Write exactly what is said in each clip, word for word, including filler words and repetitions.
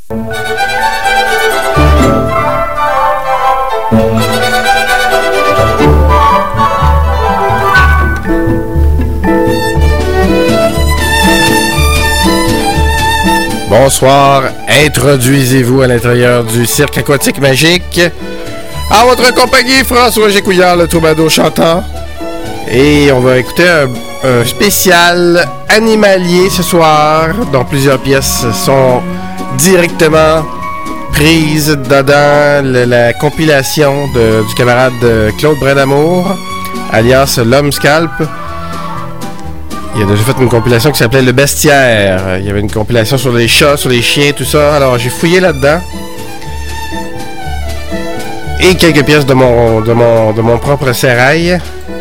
Bonsoir, introduisez-vous à l'intérieur du cirque aquatique magique. À votre compagnie, François Gécouillard, le troubadour chantant. Et on va écouter un, un spécial animalier ce soir, dont plusieurs pièces sont directement prises dans la, la compilation de, du camarade Claude Brindamour, alias L'Homme Scalp. Il a déjà fait une compilation qui s'appelait Le Bestiaire. Il y avait une compilation sur les chats, sur les chiens, tout ça. Alors j'ai fouillé là-dedans. Et quelques pièces de mon, de mon, de mon propre sérail.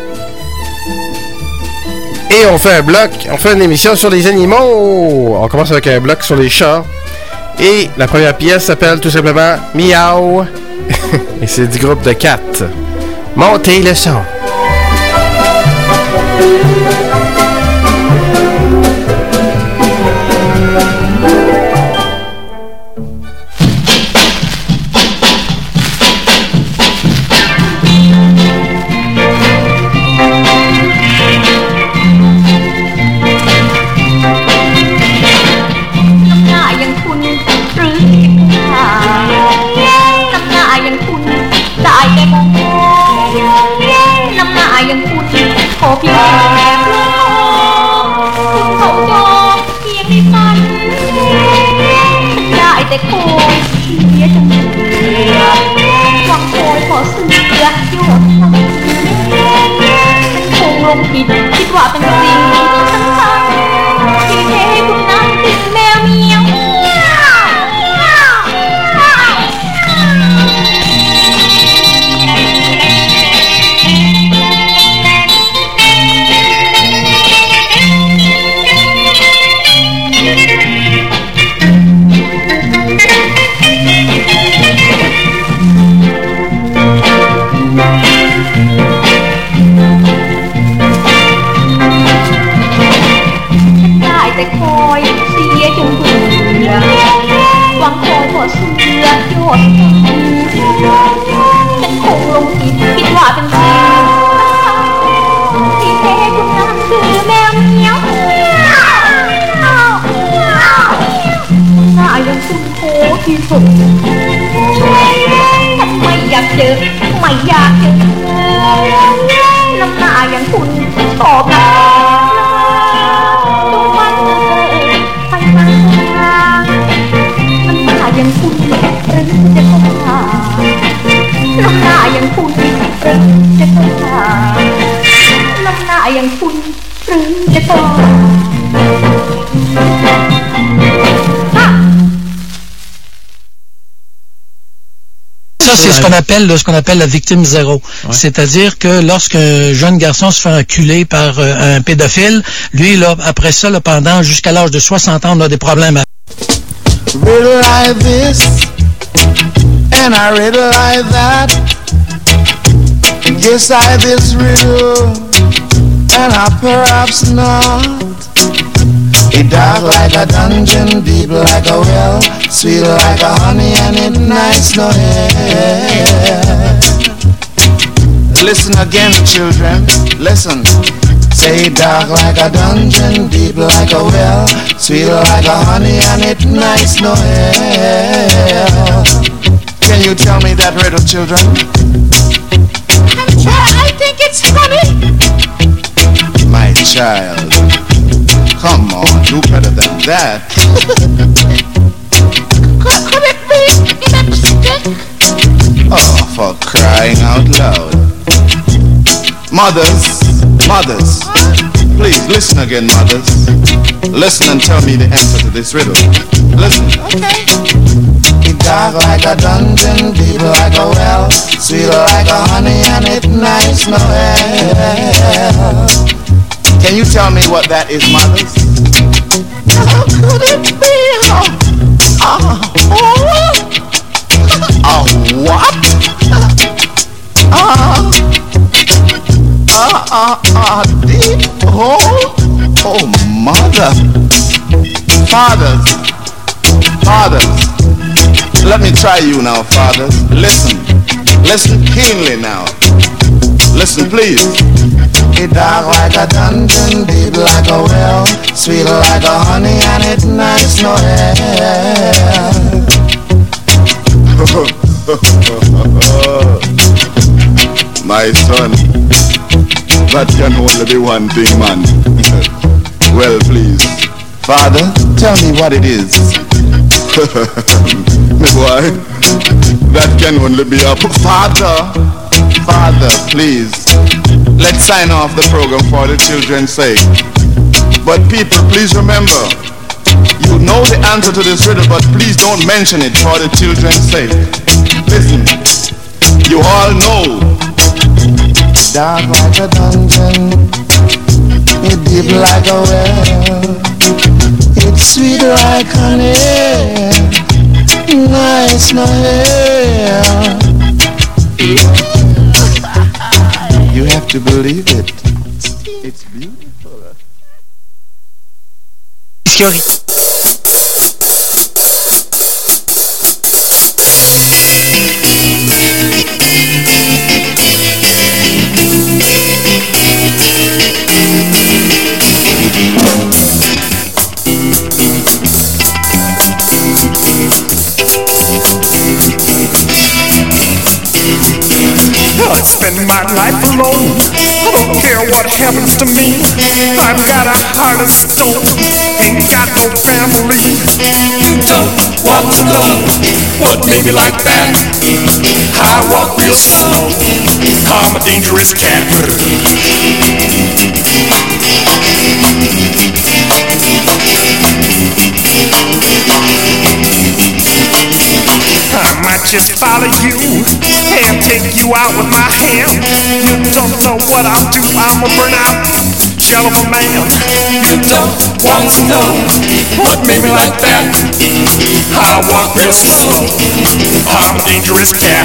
Et on fait un bloc, on fait une émission sur les animaux. On commence avec un bloc sur les chats. Et la première pièce s'appelle tout simplement Miaou. Et c'est du groupe de quatre. Montez le son. C'est ce qu'on appelle ce qu'on appelle la victime zéro. Ouais. C'est-à-dire que lorsqu'un jeune garçon se fait enculer par euh, un pédophile, lui, là, après ça, là, pendant jusqu'à l'âge de soixante ans, on a des problèmes. Riddle like this, and I riddle like that. Guess I this riddle, and I perhaps not. It dark like a dungeon, deep like a well, sweet like a honey, and it nice no hair. Listen again, children, listen. Say dark like a dungeon, deep like a well, sweet like a honey, and it nice no hair. Can you tell me that riddle, children? I'm trying, I think it's funny. My child, come on, do better than that. could, could it be in a stick? Oh, for crying out loud. Mothers, mothers, please listen again, mothers. Listen and tell me the answer to this riddle. Listen. Okay. It dark like a dungeon, deep like a well, sweet like a honey, and it nice no hell. Can you tell me what that is, mothers? How could it be? Oh, oh, a what? Uh, uh, uh, uh, deep hole? Oh, mother. Fathers, fathers, Let me try you now, fathers. Listen. Listen keenly now. Listen, please. It dark like a dungeon, deep like a well, sweet like a honey, and it nice no air. My son, that can only be one thing, man. Well, please, Father, tell me what it is. My boy, that can only be a Father. Father, please, let's sign off the program for the children's sake. But people, please remember, you know the answer to this riddle, but please don't mention it for the children's sake. Listen, you all know. Dark like a dungeon, it deep like a well, it's sweet like honey, nice no hair. You have to believe it. It's beautiful. Schiori. I spend my life alone. I don't care what happens to me. I've got a heart of stone. Ain't got no family. You don't want to know what made me like that. I walk real slow. I'm a dangerous cat. I might just follow you and take you out with my hand. You don't know what I'll do. I'm a burnout shell of a man. You don't want to know what made me like that. I walk real slow. I'm a dangerous cat.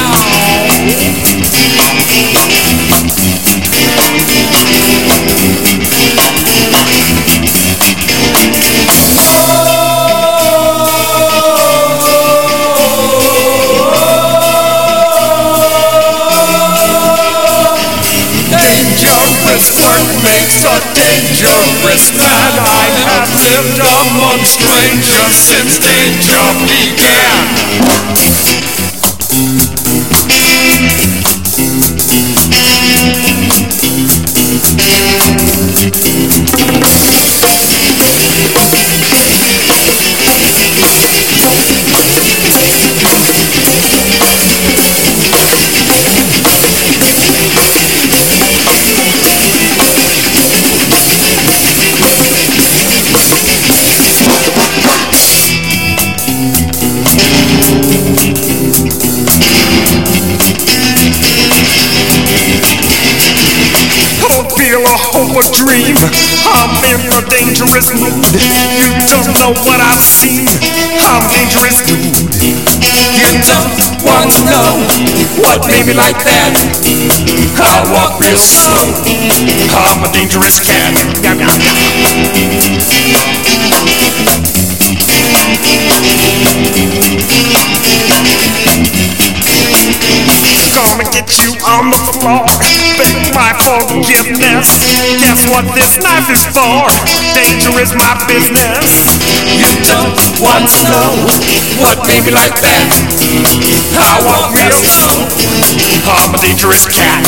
Work makes a dangerous man. I have lived among strangers since danger began. A dream, I'm in a dangerous mood. You don't know what I've seen. I'm a dangerous dude. You don't want to know what made me like that. I walk real slow. I'm a dangerous cat. Gonna get you on the floor. Beg my forgiveness. Guess what this knife is for? Danger is my business. You don't want to know what made me like that. I walk real slow. I'm a dangerous cat.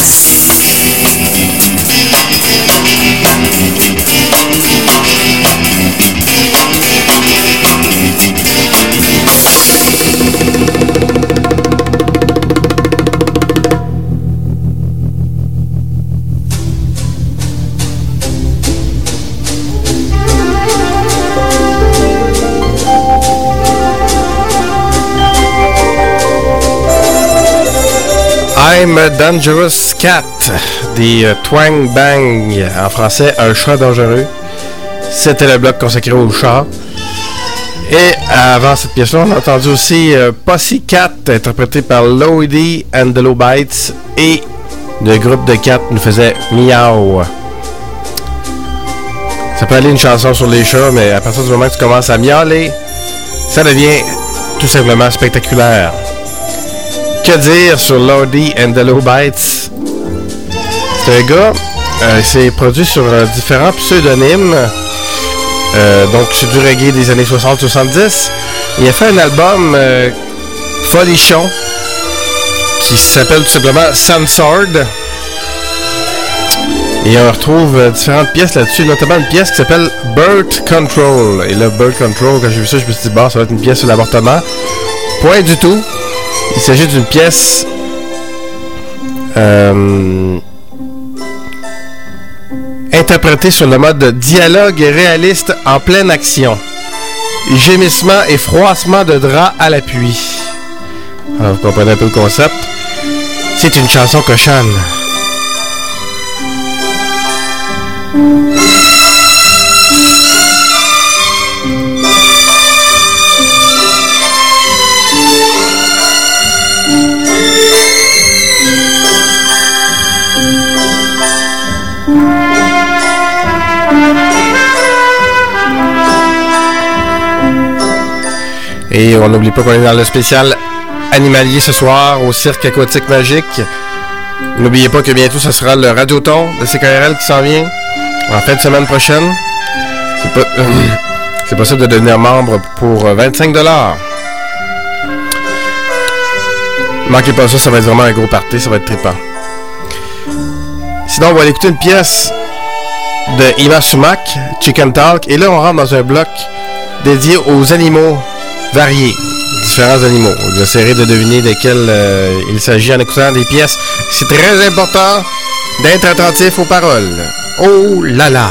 I'm a Dangerous Cat, des euh, Twang Bang, en français, un chat dangereux. C'était le bloc consacré au chat. Et avant cette pièce-là, on a entendu aussi euh, Pussycat, interprété par Lodi and the Low-Bites, et le groupe de cats nous faisait Miaou. Ça peut aller une chanson sur les chats, mais à partir du moment que tu commences à miauler, ça devient tout simplement spectaculaire. Que dire sur Lordi and the Low-Bites? C'est un gars, euh, c'est produit sur euh, différents pseudonymes, euh, donc c'est du reggae des années soixante soixante-dix. Il a fait un album euh, folichon qui s'appelle tout simplement Sunsword. Et on retrouve euh, différentes pièces là-dessus, notamment une pièce qui s'appelle Birth Control. Et là, Birth Control, quand j'ai vu ça, je me suis dit, bah, ça va être une pièce sur l'avortement. Point du tout. Il s'agit d'une pièce euh, interprétée sur le mode dialogue réaliste en pleine action. Gémissement et froissement de drap à l'appui. Alors, vous comprenez un peu le concept. C'est une chanson cochonne. Et on n'oublie pas qu'on est dans le spécial animalier ce soir au Cirque Aquatique Magique. N'oubliez pas que bientôt ce sera le Radioton de C K R L qui s'en vient en fin de semaine prochaine. C'est, pas, euh, c'est possible de devenir membre pour vingt-cinq dollars. Manquez pas ça, ça va être vraiment un gros party, ça va être trippant. Sinon, on va aller écouter une pièce de Yma Sumac, Chicken Talk, et là on rentre dans un bloc dédié aux animaux variés, différents animaux. Vous essaierez de deviner desquels euh, il s'agit en écoutant des pièces. C'est très important d'être attentif aux paroles. Oh là là!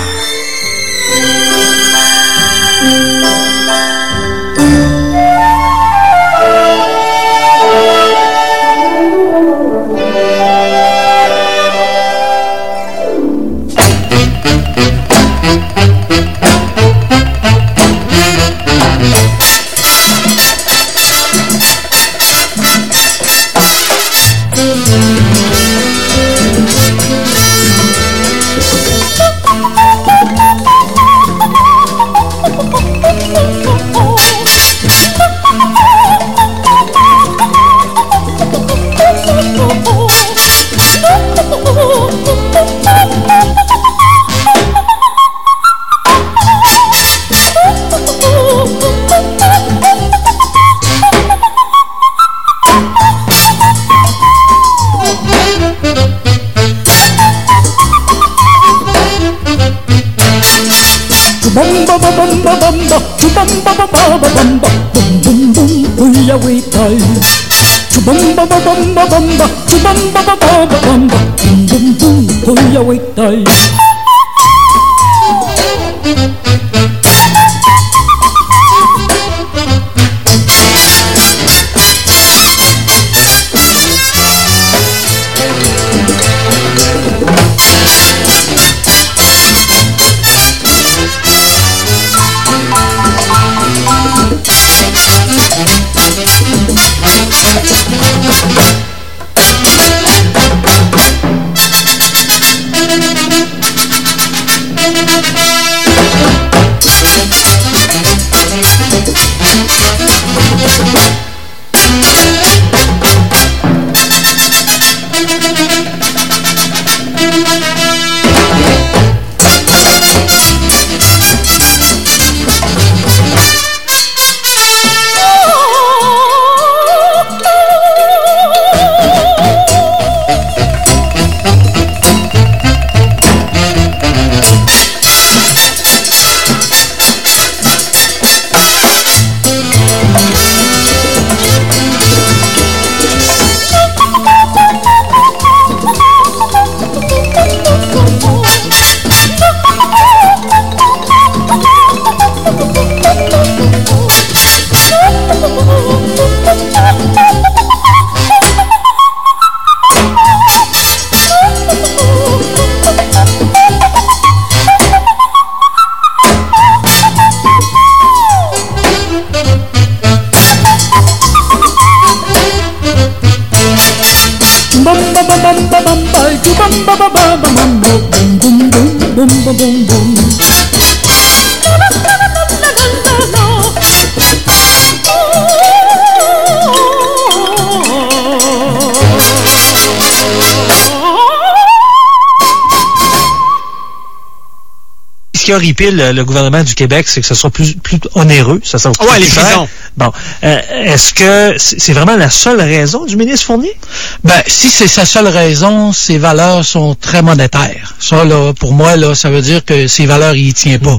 ce qui horripile le, le gouvernement du Québec, c'est que ce soit plus, plus onéreux. Ça, ça va ouais, les prisons. Bon. Euh, est-ce que c'est vraiment la seule raison du ministre Fournier? Ben, si c'est sa seule raison, ses valeurs sont très monétaires. Ça, là, pour moi, là, ça veut dire que ses valeurs, il y tient pas.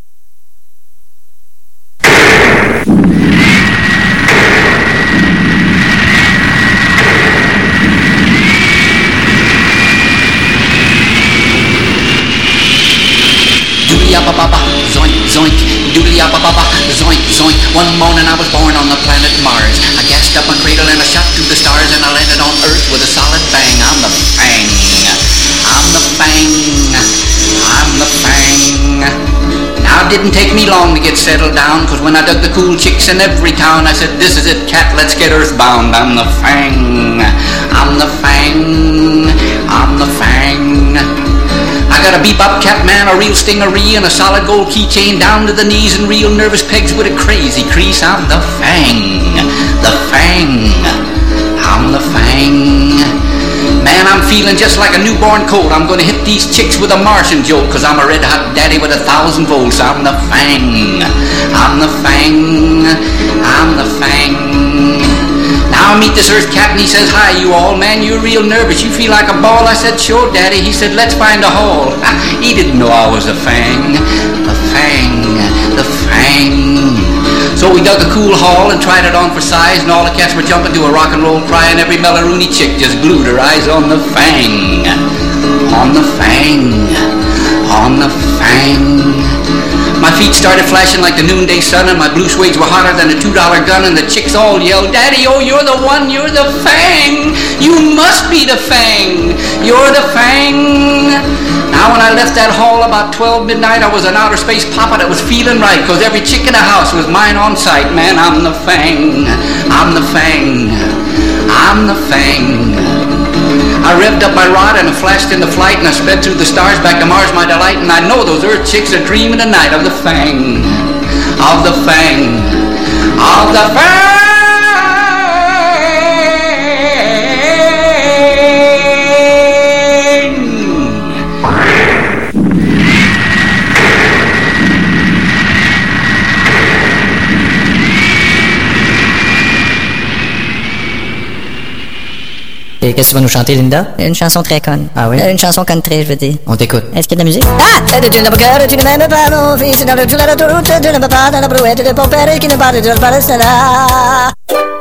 Doodly-yabba-babba, zoink, zoink, doodly-yabba-babba, zoink, zoink. One morning I was born on the planet Mars. I gassed up my cradle and I shot to the stars and I landed on Earth with a solid bang. I'm the Fang. I'm the Fang. I'm the Fang. Now it didn't take me long to get settled down, cause when I dug the cool chicks in every town, I said, this is it, cat, let's get earthbound. I'm the Fang. I'm the Fang. I'm the Fang. I got a bebop cat man, a real stingaree, and a solid gold keychain down to the knees, and real nervous pegs with a crazy crease. I'm the Fang, the Fang, I'm the Fang. Man, I'm feeling just like a newborn colt. I'm gonna hit these chicks with a Martian jolt, cause I'm a red hot daddy with a thousand volts. I'm the Fang, I'm the Fang, I'm the Fang. Now I meet this Earth cat and he says, hi you all, man, you're real nervous, you feel like a ball. I said, sure daddy. He said, let's find a hole. He didn't know I was a Fang, the Fang, the Fang. So we dug a cool hall and tried it on for size, and all the cats were jumping to a rock and roll cry, and every Melaroonie chick just glued her eyes on the Fang, on the Fang, on the Fang. My feet started flashing like the noonday sun, and my blue suedes were hotter than a two dollar gun, and the chicks all yelled, Daddy, oh, you're the one, you're the Fang. You must be the Fang. You're the Fang. Now when I left that hall about twelve midnight, I was an outer space papa that was feeling right, cause every chick in the house was mine on sight. Man, I'm the Fang. I'm the Fang. I'm the Fang. I revved up my rod and I flashed into flight, and I sped through the stars back to Mars, my delight. And I know those Earth chicks are dreaming tonight of the Fang, of the Fang, of the Fang. Et qu'est-ce que tu vas nous chanter, Linda? Une chanson très conne. Ah oui? Une chanson country, je veux dire. On t'écoute. Est-ce qu'il y a de la musique? Ah! Tu n'as pas cœur, tu ne m'aimes pas, mon fils. Dans le tout la route, tu ne vas pas dans la brouette de ton père qui ne parle de pas rester là.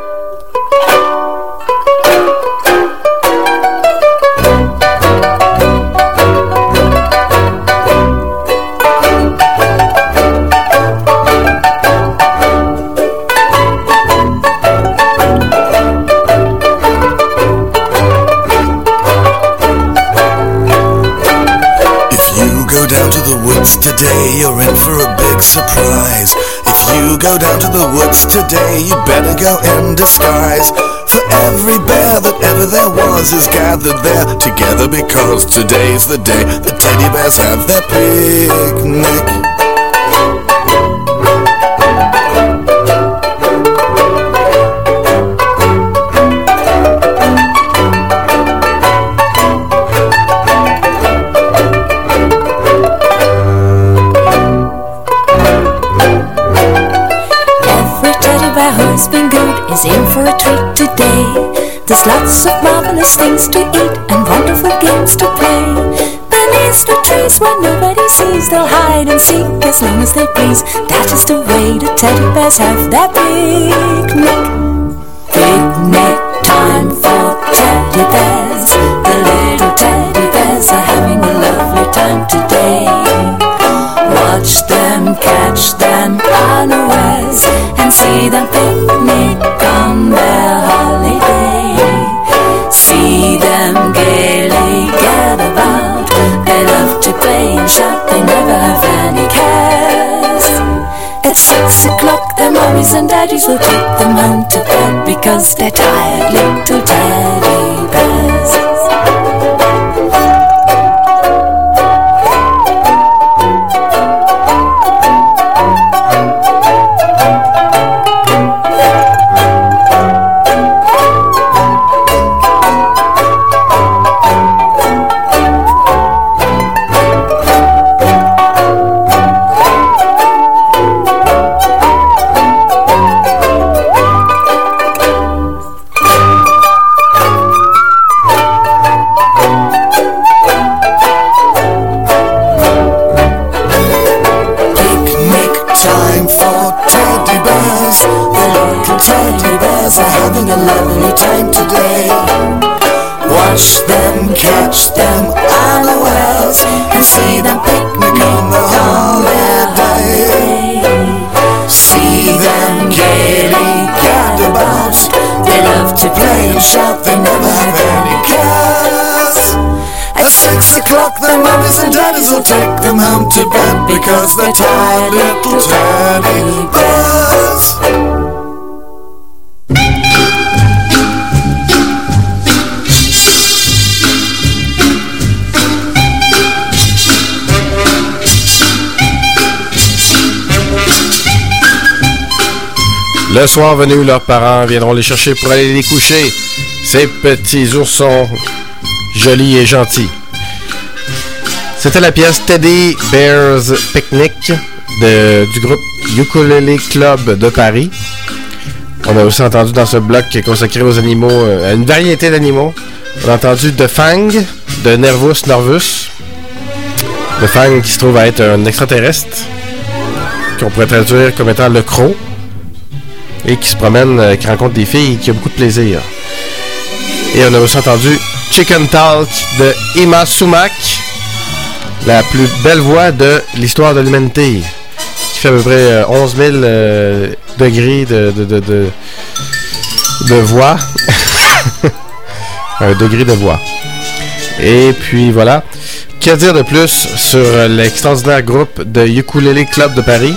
Today you're in for a big surprise. If you go down to the woods today, you better go in disguise. For every bear that ever there was is gathered there together, because today's the day the teddy bears have their picnic. Is in for a treat today. There's lots of marvelous things to eat and wonderful games to play. Beneath the trees where nobody sees, they'll hide and seek as long as they please. That's just the way the teddy bears have their picnic. Picnic time for teddy bears. The little teddy bears are having a lovely time today. Watch them catch them unawares and see them picnic on their holiday. See them gaily gather about. They love to play and shout, they never have any cares. At six o'clock their mommies and daddies will take them home to bed, because they're tired little teddy bears. girls are having a lovely time today. Watch them, catch them unawares, and see them picnic on the holiday. See them gaily gad about. They love to play and shout, they never have any cares. At six o'clock their mummies and daddies will take them home to bed, because they're tired little teddy bears. Le soir venu, leurs parents viendront les chercher pour aller les coucher. Ces petits oursons jolis et gentils. C'était la pièce Teddy Bears Picnic de, du groupe Ukulele Club de Paris. On a aussi entendu dans ce bloc consacré aux animaux, à une variété d'animaux. On a entendu The Fang de Nervus Norvus. The Fang qui se trouve à être un extraterrestre, qu'on pourrait traduire comme étant le croc, et qui se promène, euh, qui rencontre des filles et qui a beaucoup de plaisir. Et on a aussi entendu Chicken Talk de Emma Sumac, la plus belle voix de l'histoire de l'humanité, qui fait à peu près euh, onze mille euh, degrés de, de, de, de, de voix. Un degré de voix. Et puis voilà. Que dire de plus sur l'extraordinaire groupe de Ukulele Club de Paris?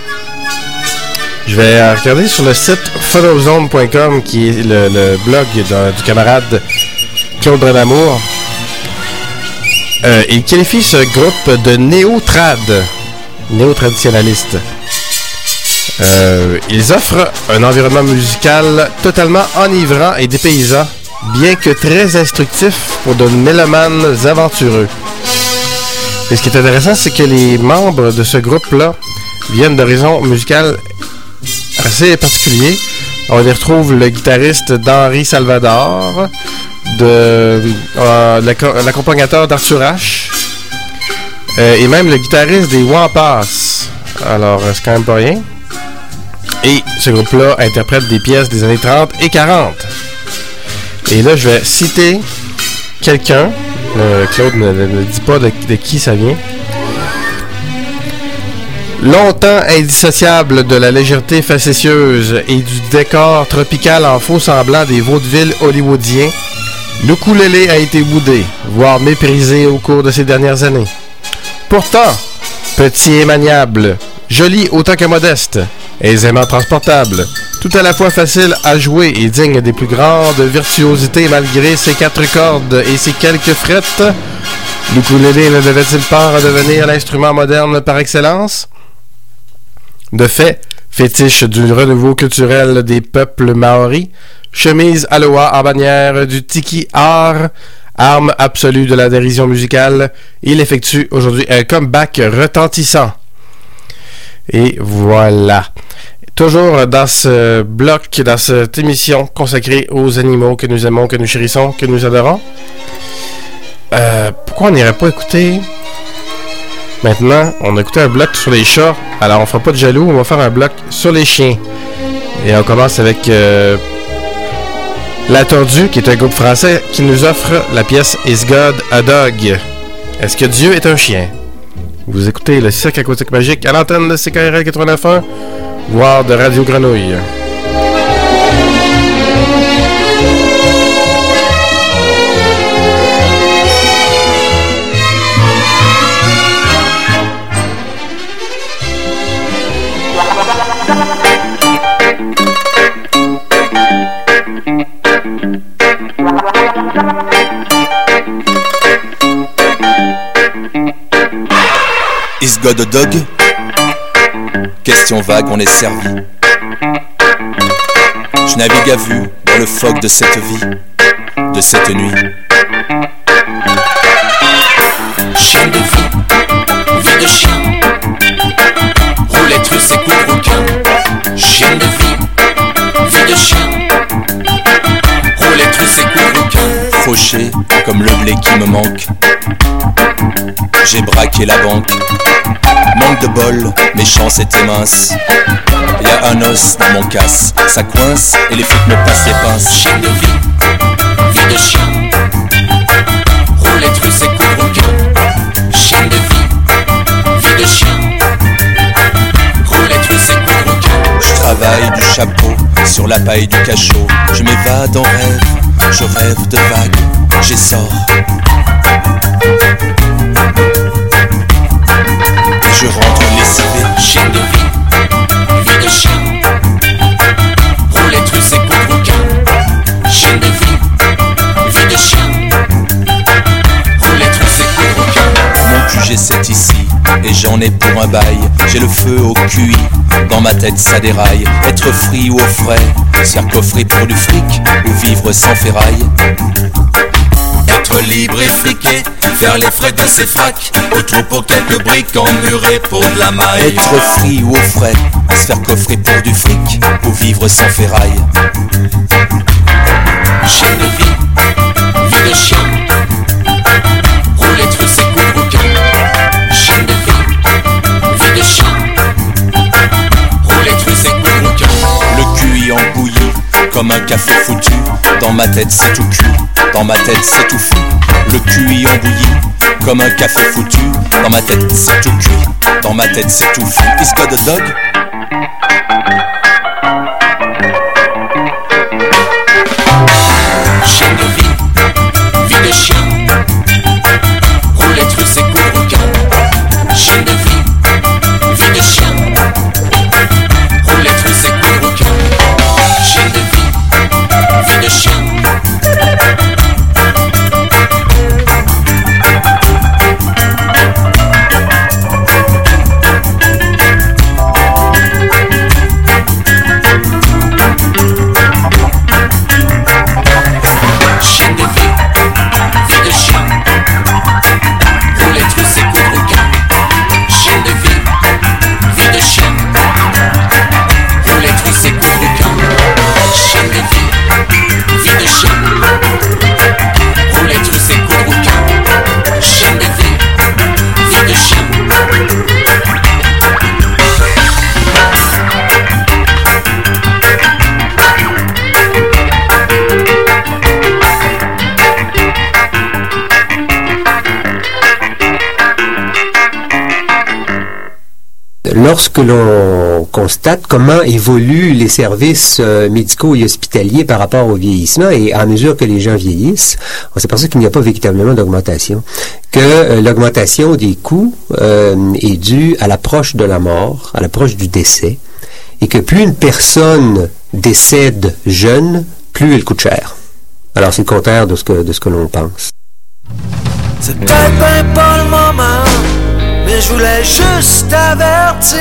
Je vais regarder sur le site photozone point com, qui est le, le blog de, du camarade Claude Bradamour. Euh, il qualifie ce groupe de néo-trad, néo-traditionnaliste. Euh, ils offrent un environnement musical totalement enivrant et dépaysant, bien que très instructif pour de mélomanes aventureux. Et ce qui est intéressant, c'est que les membres de ce groupe-là viennent d'horizons musicales assez particuliers. On y retrouve le guitariste d'Henri Salvador, de, euh, l'accompagnateur d'Arthur Ashe, euh, et même le guitariste des Wampas. Alors, c'est quand même pas rien. Et ce groupe-là interprète des pièces des années trente et quarante. Et là, je vais citer quelqu'un. Euh, Claude ne, ne, ne dit pas de, de qui ça vient. Longtemps indissociable de la légèreté facétieuse et du décor tropical en faux semblant des vaudevilles hollywoodiens, l'ukulélé a été boudé, voire méprisé au cours de ces dernières années. Pourtant, petit et maniable, joli autant que modeste, aisément transportable, tout à la fois facile à jouer et digne des plus grandes virtuosités malgré ses quatre cordes et ses quelques frettes, l'ukulélé ne devait-il pas redevenir l'instrument moderne par excellence? De fait, fétiche du renouveau culturel des peuples maoris, chemise aloha en bannière du tiki art, arme absolue de la dérision musicale, il effectue aujourd'hui un comeback retentissant. Et voilà. Toujours dans ce bloc, dans cette émission consacrée aux animaux que nous aimons, que nous chérissons, que nous adorons. Euh, pourquoi on n'irait pas écouter... Maintenant, on a écouté un bloc sur les chats, alors on fera pas de jaloux, on va faire un bloc sur les chiens. Et on commence avec euh, La Tordue, qui est un groupe français qui nous offre la pièce Is God a Dog? Est-ce que Dieu est un chien? Vous écoutez le Cirque Aquatique Magique à l'antenne de C K R L quatre-vingt-neuf point un, voire de Radio Grenouille. Is God a dog? Question vague, on est servi. Je navigue à vue dans le phoque de cette vie, de cette nuit. Chien de vie, vie de chien. Roulette russe et coup de rouquin. Chien de vie, vie de chien. Roulette russe et coup de rouquin. Fauché comme le blé qui me manque. j'ai braqué la banque. Manque de bol, mes chances étaient minces. Y'a un os dans mon casse, ça coince et les flics me passent les pinces. Chien de vie, vie de chien. Roulette russe et coup de requin. Chien de vie, vie de chien. Roulette russe et coup de requin. Je travaille du chapeau sur la paille du cachot. Je m'évade en rêve, je rêve de vagues, j'essore. Je rentre lessivé. Chien de vie, vie de chien. Roulette russe et coup de requin. Chien de vie, vie de chien. Roulette russe et coup de requin. Mon Q G sept ici, et j'en ai pour un bail. J'ai le feu au Q I, dans ma tête ça déraille. Être free ou au frais, se faire coffrer pour du fric, ou vivre sans ferraille. Être libre et friqué, faire les frais de ses fracs. Au trou pour quelques briques emmurées pour de la maille. Être free ou au frais, se faire coffrer pour du fric, ou vivre sans ferraille. Chien de vie, vie de chien. Roulette russe et coup de requin. Chien de vie, vie de chien. Roulette russe et coup de requin. Le Q I embouilli, comme un café foutu. Dans ma tête c'est tout cul, dans ma tête c'est tout fou. Le Q I embouilli, comme un café foutu. Dans ma tête c'est tout cul, dans ma tête c'est tout fou. Is God a dog? Chien de vie, vie de chien. Roulette russe et coup de requin. Chien de vie, vie de chien. Roulette russe et coup de requin. Chien de vie, vie de chien. Lorsque l'on constate comment évoluent les services euh, médicaux et hospitaliers par rapport au vieillissement, et à mesure que les gens vieillissent, on s'aperçoit qu'il n'y a pas véritablement d'augmentation, que euh, l'augmentation des coûts euh, est due à l'approche de la mort, à l'approche du décès, et que plus une personne décède jeune, plus elle coûte cher. Alors c'est le contraire de ce que, de ce que l'on pense. C'est peut-être ben pas le moment, mais je voulais juste avertir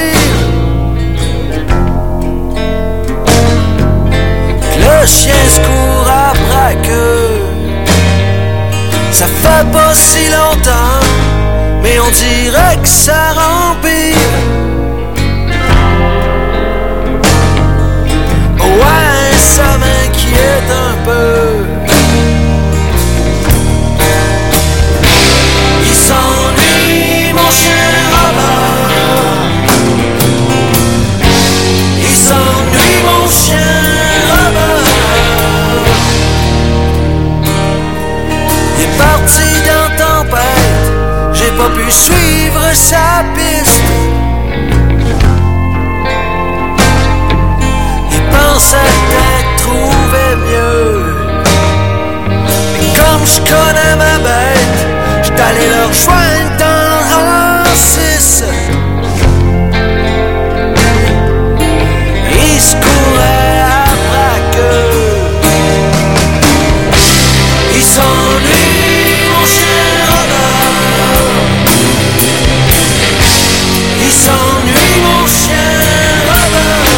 que le chien se court après que ça fait pas si longtemps, mais on dirait que ça remplit. Ouais, ça m'inquiète un peu. Il s'ennuie, mon chien Robert. Il s'ennuie, mon chien Robert. Il est parti dans tempête, j'ai pas pu suivre sa piste. Il pensait peut-être trouver mieux, mais comme je connais ma bête, j'étais allé leur joindre dans le rang six. Ils se couraient après que ils s'ennuient, mon chien Robert. Ils s'ennuient, mon chien Robert.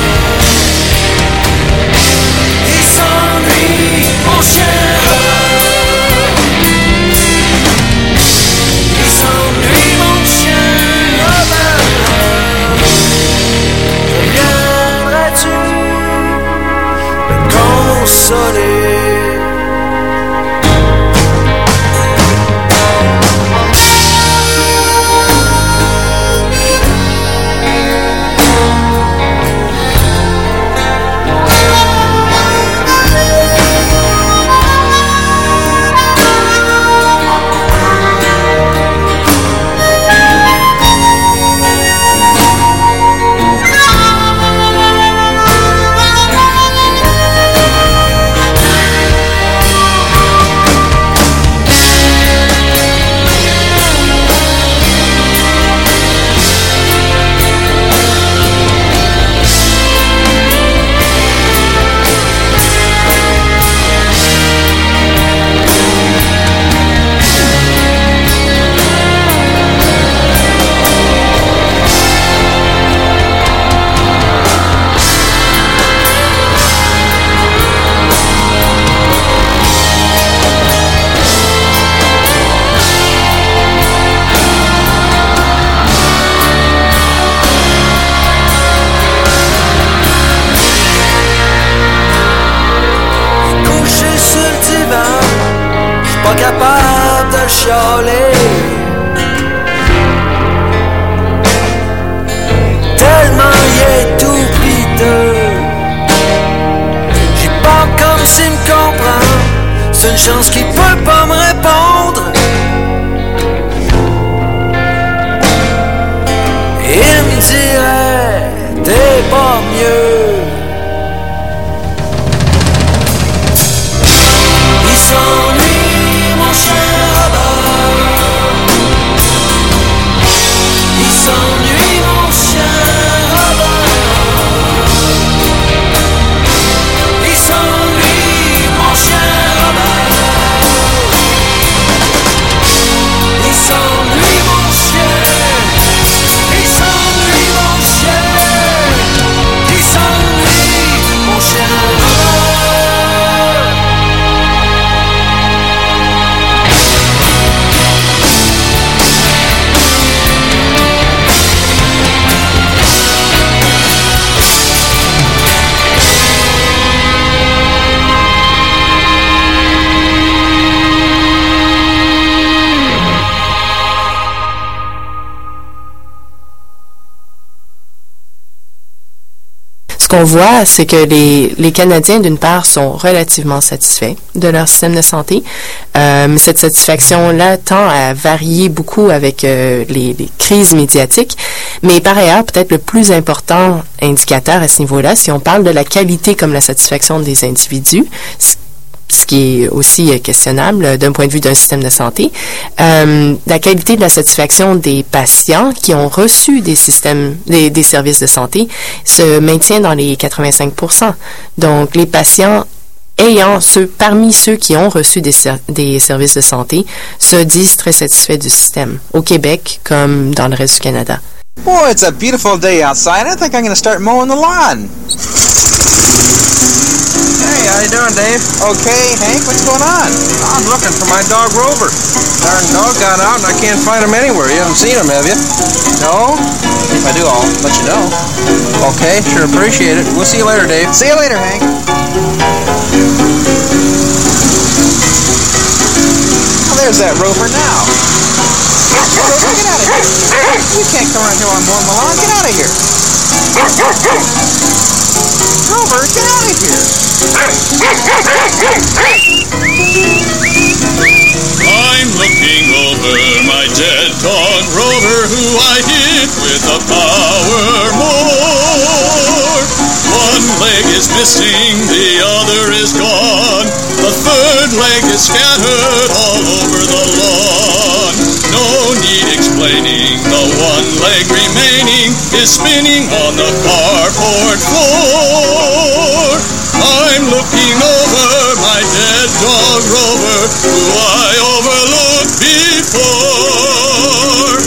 Ils s'ennuient, mon chien Robert. Il s'ennuie, mon chien Robert. Reviendrais-tu me consoler? chialer. Tellement y est tout piteux. J'y parle comme s'il me comprend. C'est une chance qu'il peut pas me répondre. Il me dirait, t'es pas mieux. Il s'ennuie, mon cher Robert. Il s'ennuie, mon cher Robert. Il s'ennuie, mon cher Robert. Il s'ennuie, mon cher. Il s'ennuie, mon cher. Il s'ennuie, mon cher Robert. Ce qu'on voit, c'est que les, les Canadiens, d'une part, sont relativement satisfaits de leur système de santé, euh, mais cette satisfaction-là tend à varier beaucoup avec euh, les, les crises médiatiques. Mais par ailleurs, peut-être le plus important indicateur à ce niveau-là, si on parle de la qualité comme la satisfaction des individus, ce qui est aussi questionnable d'un point de vue d'un système de santé, euh, la qualité de la satisfaction des patients qui ont reçu des systèmes, des, des services de santé se maintient dans les quatre-vingt-cinq pour cent. Donc, les patients ayant ceux, parmi ceux qui ont reçu des, ser- des services de santé se disent très satisfaits du système, au Québec comme dans le reste du Canada. Boy, it's a beautiful day outside. I think I'm going to start mowing the lawn. Hey, how you doing, Dave? Okay, Hank, what's going on? I'm looking for my dog, Rover. Darn dog got out and I can't find him anywhere. You haven't seen him, have you? No? If I do, I'll let you know. Okay, sure appreciate it. We'll see you later, Dave. See you later, Hank. Well, there's that Rover now. Rover, get out of here. You can't come around here while I'm mowing the lawn. Get out of here. Rover, get out of here. I'm looking over my dead dog Rover, who I hit with a power mower. One leg is missing, the other is gone. The third leg is scattered all over the lawn. No need explaining, the one leg remaining is spinning on the carport floor. I'm looking over my dead dog Rover, who I overlooked before.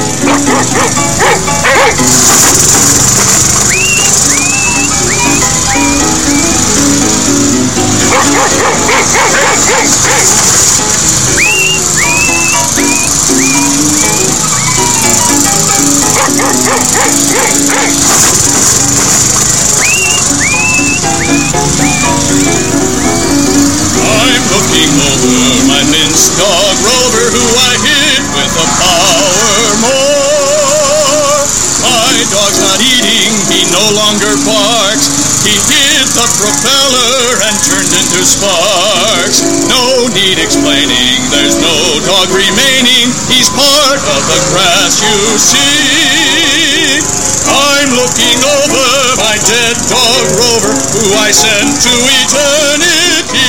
I'm looking over my minced dog Rover, who I hit with a power mower. My dog's not eating, he no longer barks. He hit the propeller and turned into sparks. No need explaining, there's no dog remaining. He's part of the grass, you see. I'm looking over my dead dog Rover, who I sent to eternity.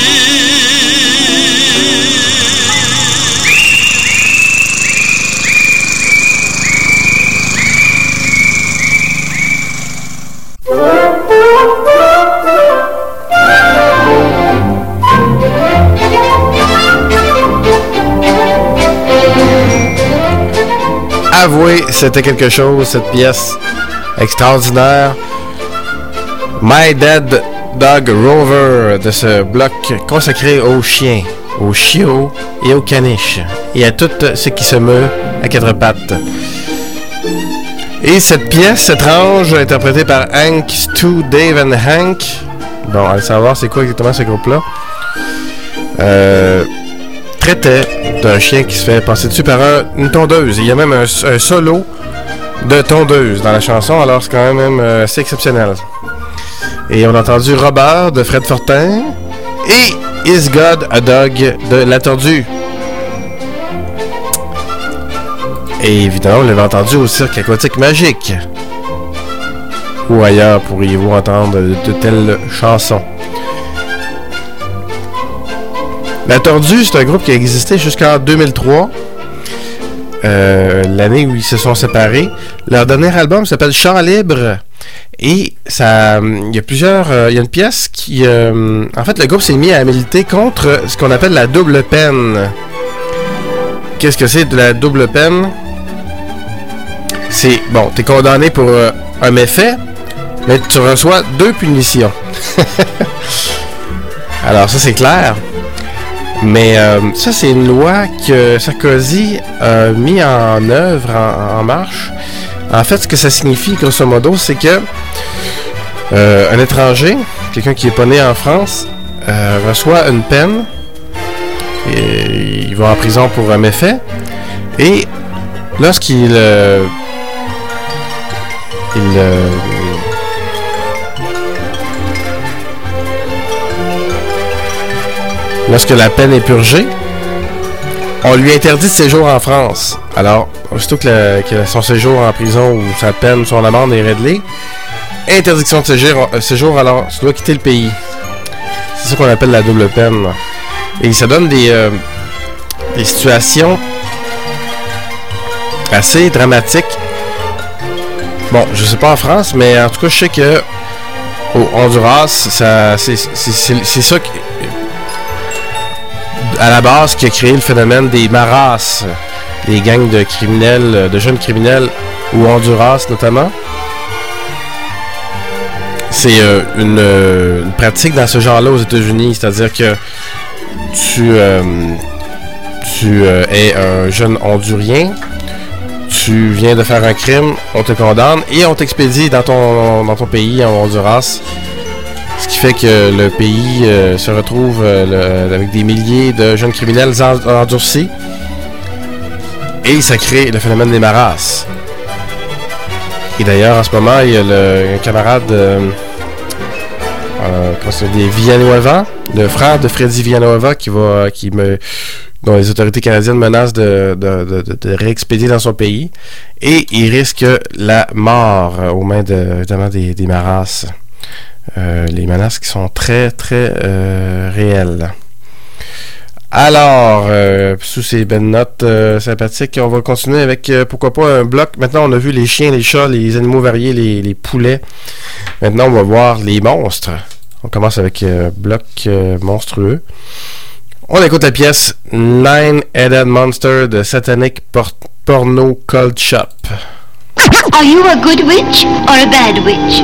Avouez, c'était quelque chose, cette pièce extraordinaire. My Dead Dog Rover, de ce bloc consacré aux chiens, aux chiots et aux caniches, et à tout ce qui se meut à quatre pattes. Et cette pièce étrange, interprétée par Hank, Stu, Dave and Hank. Bon, allez savoir c'est quoi exactement ce groupe-là. Euh... traitait d'un chien qui se fait passer dessus par un, une tondeuse. Il y a même un, un solo de tondeuse dans la chanson, alors c'est quand même euh, assez exceptionnel. Et on a entendu Robert de Fred Fortin et Is God a Dog de La Tordue. Et évidemment, vous l'avez entendu au Cirque Aquatique Magique. Où ailleurs pourriez-vous entendre de, de telles chansons? La Tordue, c'est un groupe qui a existé jusqu'en deux mille trois, euh, l'année où ils se sont séparés. Leur dernier album s'appelle Chant libre. Et ça, il y a plusieurs, euh, il y a une pièce qui, euh, en fait, le groupe s'est mis à militer contre ce qu'on appelle la double peine. Qu'est-ce que c'est de la double peine? C'est, bon, t'es condamné pour euh, un méfait, mais tu reçois deux punitions. Alors ça, c'est clair. Mais euh, ça, c'est une loi que Sarkozy a mis en œuvre, en, en marche. En fait, ce que ça signifie, grosso modo, c'est que euh, un étranger, quelqu'un qui n'est pas né en France, euh, reçoit une peine. Et il va en prison pour un méfait. Et lorsqu'il euh, il, euh, lorsque la peine est purgée, on lui interdit de séjour en France. Alors, aussitôt que, le, que son séjour en prison ou sa peine, son amende est réglée, interdiction de séjour, euh, séjour alors tu dois quitter le pays. C'est ça qu'on appelle la double peine. Et ça donne des, euh, des situations assez dramatiques. Bon, je sais pas en France, mais en tout cas, je sais que au Honduras, ça, c'est, c'est, c'est, c'est ça qui, à la base, qui a créé le phénomène des maras, les gangs de criminels, de jeunes criminels, au Honduras notamment. C'est euh, une, euh, une pratique dans ce genre-là aux États-Unis, c'est-à-dire que tu, euh, tu euh, es un jeune Hondurien, tu viens de faire un crime, on te condamne et on t'expédie dans ton, dans ton pays, en Honduras. Ce qui fait que le pays euh, se retrouve euh, le, avec des milliers de jeunes criminels en, endurcis. Et ça crée le phénomène des maras. Et d'ailleurs, en ce moment, il y a le, un camarade euh, euh, comment ça s'appelle, des Villanueva, le frère de Freddy Villanueva, qui va, qui me, dont les autorités canadiennes menacent de, de, de, de, de réexpédier dans son pays. Et il risque la mort euh, aux mains de, évidemment, des, des maras. Euh, les menaces qui sont très très euh, réelles. Alors, euh, sous ces belles notes euh, sympathiques, on va continuer avec euh, pourquoi pas un bloc. Maintenant, on a vu les chiens, les chats, les animaux variés, les, les poulets. Maintenant, on va voir les monstres. On commence avec un euh, bloc euh, monstrueux. On écoute la pièce Nine-Headed Monster de Satanic Por- Porno Cold Shop. Are you a good witch or a bad witch?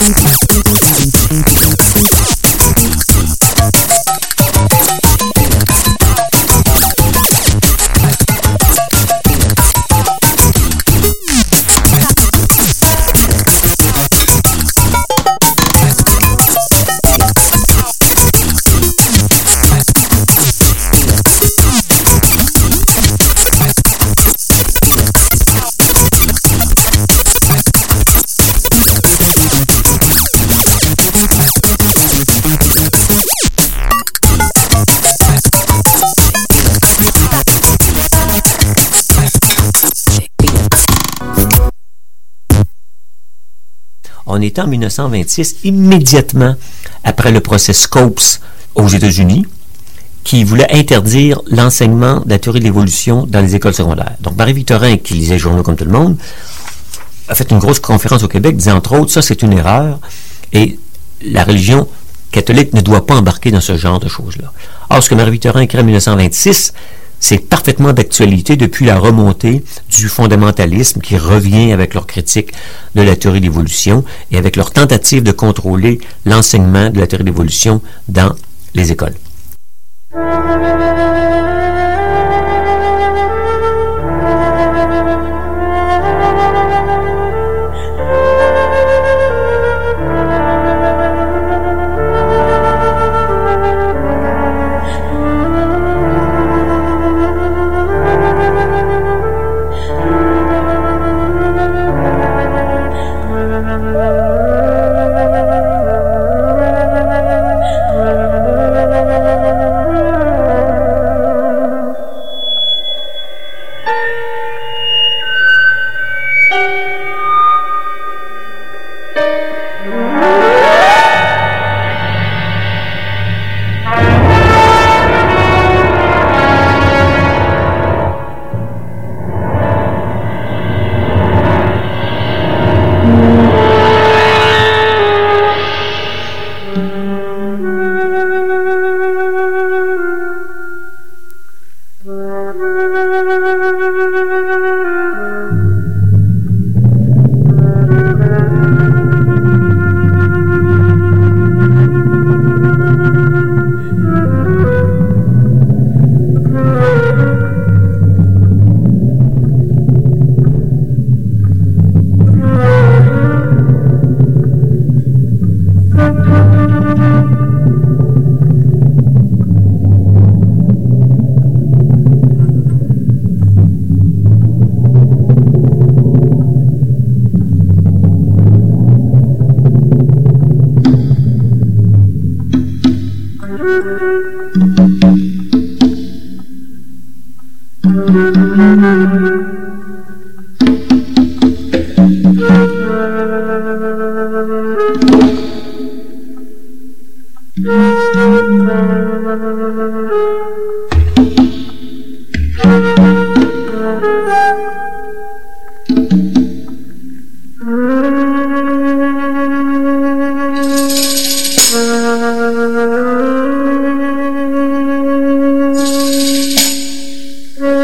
On est en mille neuf cent vingt-six, immédiatement après le procès Scopes aux États-Unis, qui voulait interdire l'enseignement de la théorie de l'évolution dans les écoles secondaires. Donc, Marie-Victorin, qui lisait les journaux comme tout le monde, a fait une grosse conférence au Québec, disant entre autres, ça c'est une erreur, et la religion catholique ne doit pas embarquer dans ce genre de choses-là. Or, ce que Marie-Victorin écrit en mille neuf cent vingt-six, c'est parfaitement d'actualité depuis la remontée du fondamentalisme qui revient avec leur critique de la théorie de l'évolution et avec leur tentative de contrôler l'enseignement de la théorie de l'évolution dans les écoles.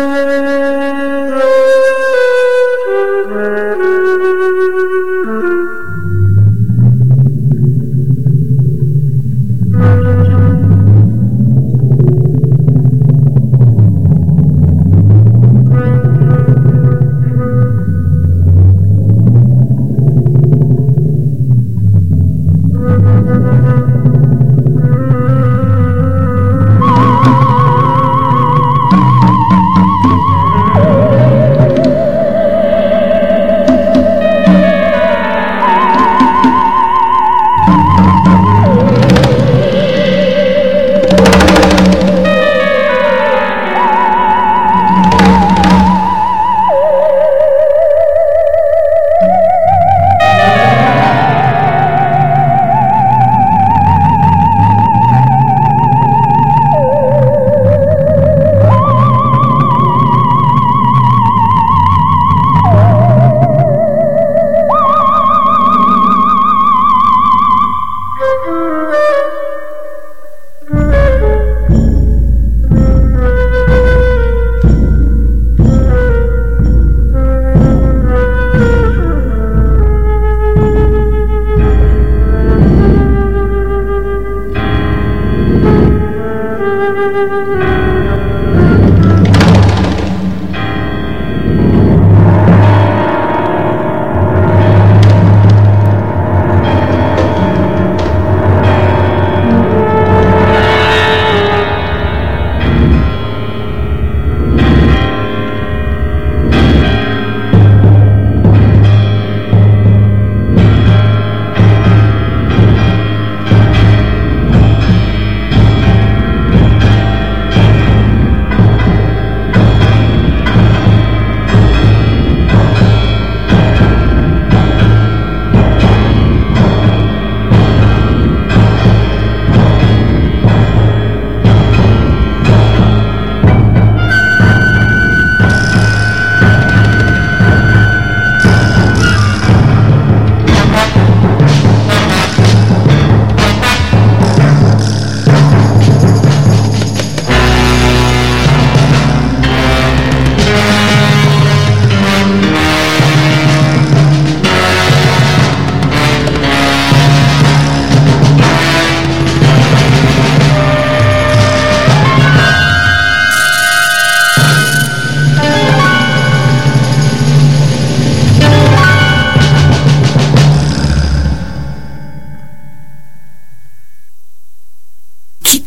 Thank you.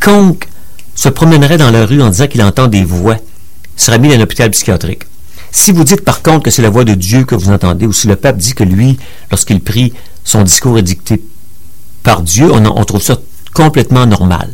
quiconque se promènerait dans la rue en disant qu'il entend des voix sera mis dans un hôpital psychiatrique. Si vous dites par contre que c'est la voix de Dieu que vous entendez, ou si le pape dit que lui, lorsqu'il prie, son discours est dicté par Dieu, on, on trouve ça complètement normal.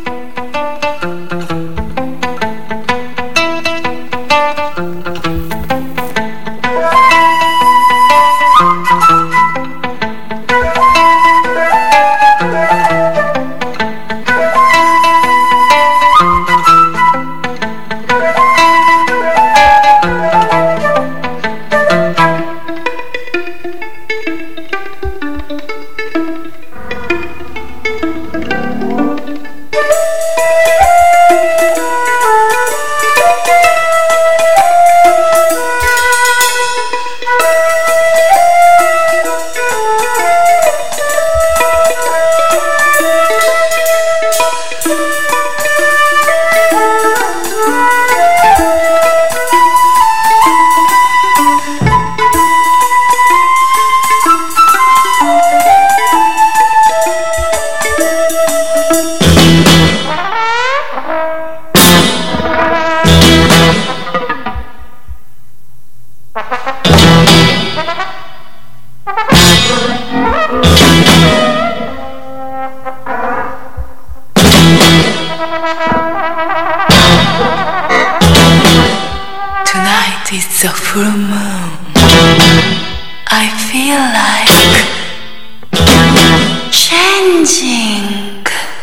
Tonight is the full moon. I feel like changing.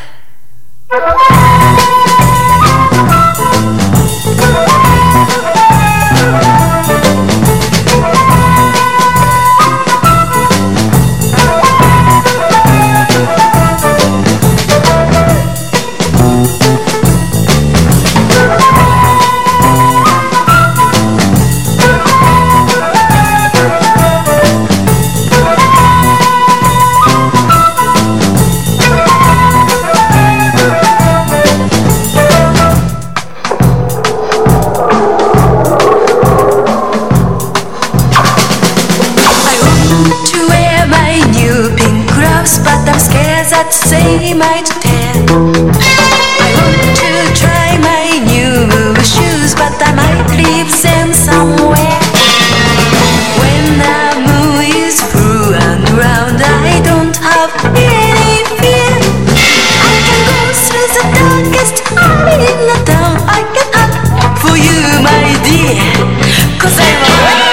Say might tell. I want to try my new shoes, but I might leave them somewhere. When the moon is full and round, I don't have any fear. I can go through the darkest alley in the town. I can act for you, my dear, 'cause I'm a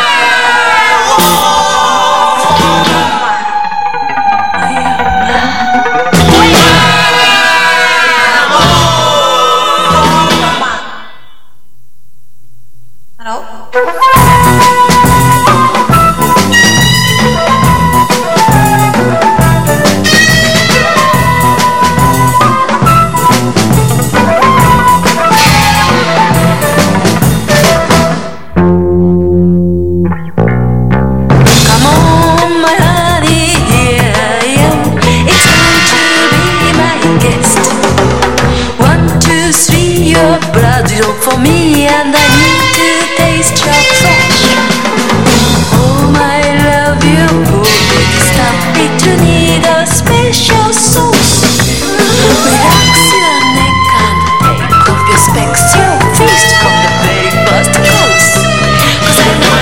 for me, and I need to taste your flesh. Oh, my love, you movie stop it to need a special sauce. Relax your neck and take off your specs, your feast from the very first course. 'Cause I know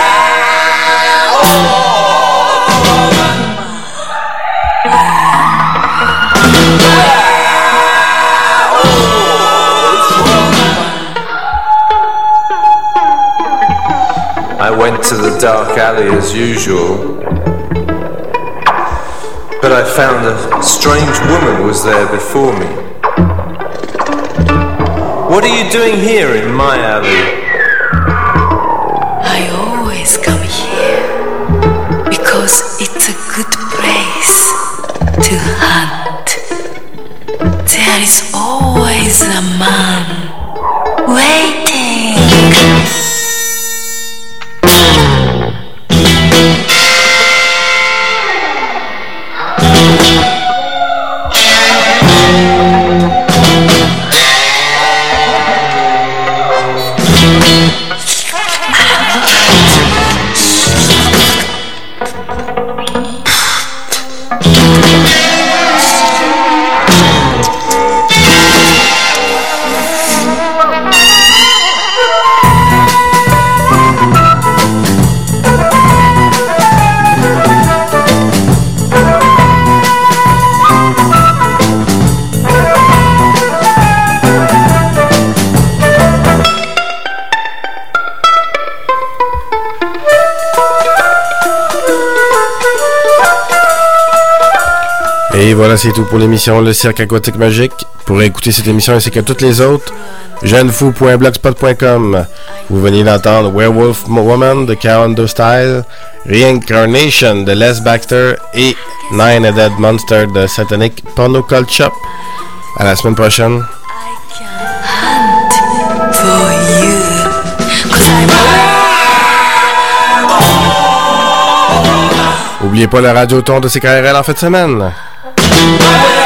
I went to the dark alley as usual, but I found a strange woman was there before me. What are you doing here in my alley? I always come here because it's a good place to hunt. There is always a man waiting. Et voilà, c'est tout pour l'émission Le Cirque Aquatique Magique. Pour écouter cette émission ainsi que toutes les autres, jeunefou point blogspot point com. Vous venez d'entendre Werewolf Woman de Calendar Style, Reincarnation de Les Baxter et Nine-Headed Monster de Satanic Porno Cult Shop. À la semaine prochaine. Oubliez pas le radioton de C K R L en fin de semaine.